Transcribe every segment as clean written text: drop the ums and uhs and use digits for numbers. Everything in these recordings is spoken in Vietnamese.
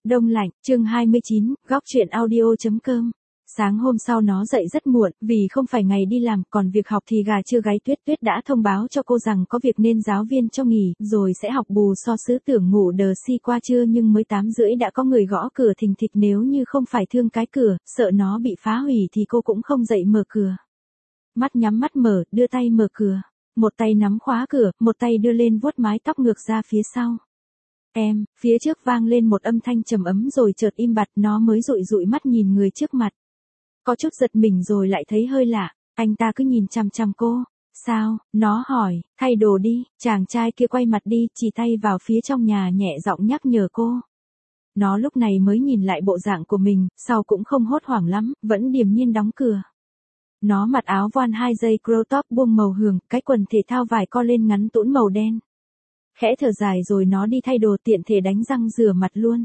Đông lạnh, chương 29, góc chuyện audio.com. Sáng hôm sau nó dậy rất muộn, vì không phải ngày đi làm, còn việc học thì gà chưa gáy. Tuyết đã thông báo cho cô rằng có việc nên giáo viên cho nghỉ, rồi sẽ học bù. So sứ tưởng ngủ đờ si qua trưa nhưng mới 8:30 đã có người gõ cửa thình thịch. Nếu như không phải thương cái cửa, sợ nó bị phá hủy thì cô cũng không dậy mở cửa. Mắt nhắm mắt mở, đưa tay mở cửa. Một tay nắm khóa cửa, một tay đưa lên vuốt mái tóc ngược ra phía sau. Em, phía trước vang lên một âm thanh trầm ấm rồi chợt im bặt. Nó mới dụi dụi mắt nhìn người trước mặt. Có chút giật mình rồi lại thấy hơi lạ, anh ta cứ nhìn chằm chằm cô. Sao? Nó hỏi. Thay đồ đi. Chàng trai kia quay mặt đi, chỉ tay vào phía trong nhà nhẹ giọng nhắc nhở cô. Nó lúc này mới nhìn lại bộ dạng của mình, sau cũng không hốt hoảng lắm, vẫn điềm nhiên đóng cửa. Nó mặc áo voan 2 dây crop top buông màu hường, cái quần thể thao vải co lên ngắn tũn màu đen. Khẽ thở dài rồi nó đi thay đồ, tiện thể đánh răng rửa mặt luôn.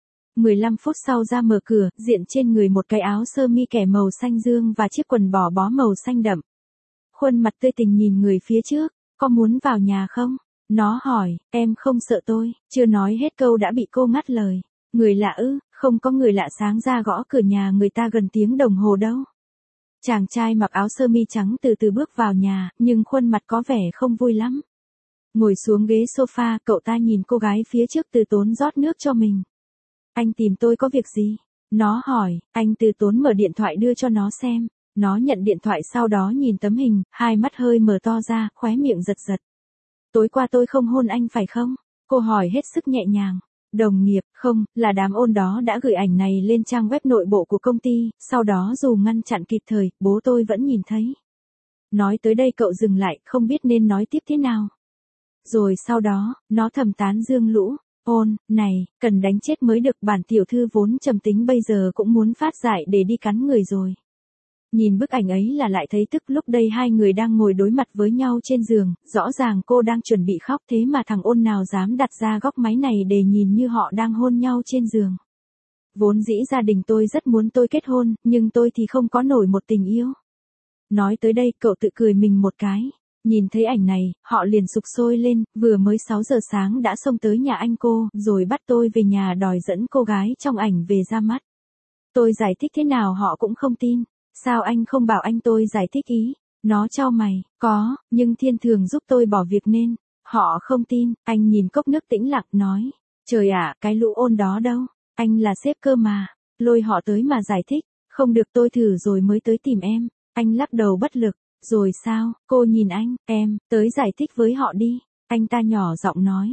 15 phút sau ra mở cửa, diện trên người một cái áo sơ mi kẻ màu xanh dương và chiếc quần bò bó màu xanh đậm. Khuôn mặt tươi tỉnh nhìn người phía trước. Có muốn vào nhà không? Nó hỏi. Em không sợ tôi. Chưa nói hết câu đã bị cô ngắt lời. Người lạ ư? Không có người lạ sáng ra gõ cửa nhà người ta gần tiếng đồng hồ đâu. Chàng trai mặc áo sơ mi trắng từ từ bước vào nhà, nhưng khuôn mặt có vẻ không vui lắm. Ngồi xuống ghế sofa, cậu ta nhìn cô gái phía trước từ tốn rót nước cho mình. Anh tìm tôi có việc gì? Nó hỏi. Anh từ tốn mở điện thoại đưa cho nó xem. Nó nhận điện thoại sau đó nhìn tấm hình, hai mắt hơi mở to ra, khóe miệng giật giật. Tối qua tôi không hôn anh phải không? Cô hỏi hết sức nhẹ nhàng. Đồng nghiệp, không, là đám ôn đó đã gửi ảnh này lên trang web nội bộ của công ty, sau đó dù ngăn chặn kịp thời, bố tôi vẫn nhìn thấy. Nói tới đây cậu dừng lại, không biết nên nói tiếp thế nào. Rồi sau đó, nó thầm tán dương lũ. Ôn, này, cần đánh chết mới được, bản tiểu thư vốn trầm tính bây giờ cũng muốn phát giải để đi cắn người rồi. Nhìn bức ảnh ấy là lại thấy tức. Lúc đây hai người đang ngồi đối mặt với nhau trên giường, rõ ràng cô đang chuẩn bị khóc, thế mà thằng ôn nào dám đặt ra góc máy này để nhìn như họ đang hôn nhau trên giường. Vốn dĩ gia đình tôi rất muốn tôi kết hôn, nhưng tôi thì không có nổi một tình yêu. Nói tới đây cậu tự cười mình một cái. Nhìn thấy ảnh này, họ liền sục sôi lên, vừa mới 6 giờ sáng đã xông tới nhà anh cô, rồi bắt tôi về nhà đòi dẫn cô gái trong ảnh về ra mắt. Tôi giải thích thế nào họ cũng không tin. Sao anh không bảo anh tôi giải thích ý? Nó chau mày. Có, nhưng thiên thường giúp tôi bỏ việc nên. Họ không tin. Anh nhìn cốc nước tĩnh lặng nói. Trời ạ, cái lũ ôn đó đâu? Anh là sếp cơ mà. Lôi họ tới mà giải thích. Không được, tôi thử rồi mới tới tìm em. Anh lắc đầu bất lực. Rồi sao? Cô nhìn anh. Em, tới giải thích với họ đi. Anh ta nhỏ giọng nói.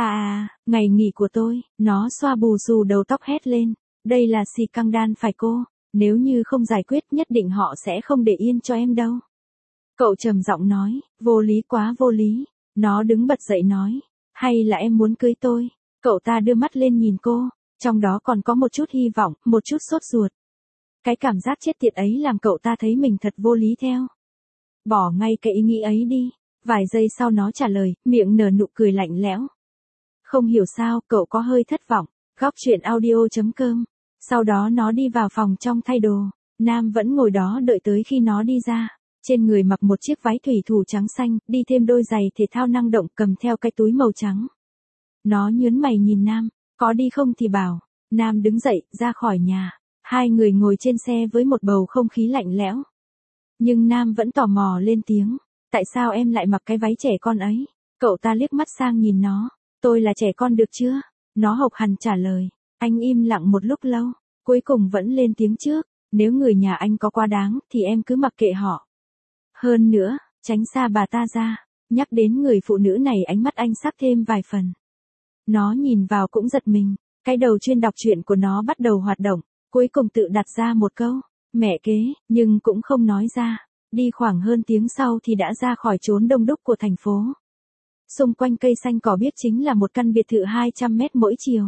Ngày nghỉ của tôi. Nó xoa bù xù đầu tóc hét lên. Đây là xì căng đan phải cô? Nếu như không giải quyết nhất định họ sẽ không để yên cho em đâu. Cậu trầm giọng nói. Vô lý quá vô lý. Nó đứng bật dậy nói. Hay là em muốn cưới tôi? Cậu ta đưa mắt lên nhìn cô. Trong đó còn có một chút hy vọng, một chút sốt ruột. Cái cảm giác chết tiệt ấy làm cậu ta thấy mình thật vô lý theo. Bỏ ngay cái ý nghĩ ấy đi. Vài giây sau nó trả lời, miệng nở nụ cười lạnh lẽo. Không hiểu sao, cậu có hơi thất vọng. Góc chuyện audio.com. Sau đó nó đi vào phòng trong thay đồ. Nam vẫn ngồi đó đợi tới khi nó đi ra. Trên người mặc một chiếc váy thủy thủ trắng xanh, đi thêm đôi giày thể thao năng động, cầm theo cái túi màu trắng. Nó nhớn mày nhìn Nam. Có đi không thì bảo. Nam đứng dậy, ra khỏi nhà. Hai người ngồi trên xe với một bầu không khí lạnh lẽo. Nhưng Nam vẫn tò mò lên tiếng. Tại sao em lại mặc cái váy trẻ con ấy? Cậu ta liếc mắt sang nhìn nó. Tôi là trẻ con được chưa? Nó hộc hằn trả lời. Anh im lặng một lúc lâu. Cuối cùng vẫn lên tiếng trước. Nếu người nhà anh có quá đáng thì em cứ mặc kệ họ. Hơn nữa, tránh xa bà ta ra. Nhắc đến người phụ nữ này ánh mắt anh sắc thêm vài phần. Nó nhìn vào cũng giật mình. Cái đầu chuyên đọc truyện của nó bắt đầu hoạt động. Cuối cùng tự đặt ra một câu. Mẹ kế, nhưng cũng không nói ra. Đi khoảng hơn tiếng sau thì đã ra khỏi chốn đông đúc của thành phố. Xung quanh cây xanh cỏ biếc chính là một căn biệt thự 200 mét mỗi chiều.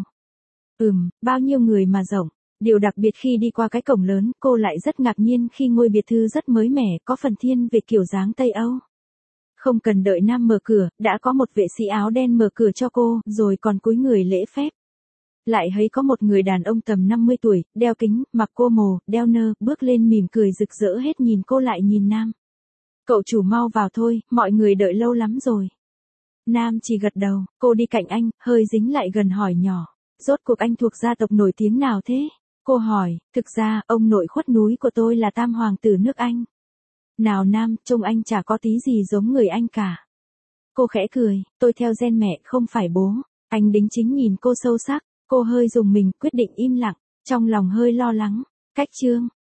Bao nhiêu người mà rộng. Điều đặc biệt khi đi qua cái cổng lớn, cô lại rất ngạc nhiên khi ngôi biệt thự rất mới mẻ, có phần thiên về kiểu dáng Tây Âu. Không cần đợi Nam mở cửa, đã có một vệ sĩ áo đen mở cửa cho cô, rồi còn cúi người lễ phép. Lại thấy có một người đàn ông tầm 50 tuổi, đeo kính, mặc cô mồ, đeo nơ, bước lên mỉm cười rực rỡ hết nhìn cô lại nhìn Nam. Cậu chủ mau vào thôi, mọi người đợi lâu lắm rồi. Nam chỉ gật đầu, cô đi cạnh anh, hơi dính lại gần hỏi nhỏ. Rốt cuộc anh thuộc gia tộc nổi tiếng nào thế? Cô hỏi, thực ra, ông nội khuất núi của tôi là tam hoàng tử nước Anh. Nào nam, trông anh chả có tí gì giống người Anh cả. Cô khẽ cười, tôi theo gen mẹ không phải bố. Anh đính chính nhìn cô sâu sắc, cô hơi rùng mình quyết định im lặng, trong lòng hơi lo lắng. Cách chương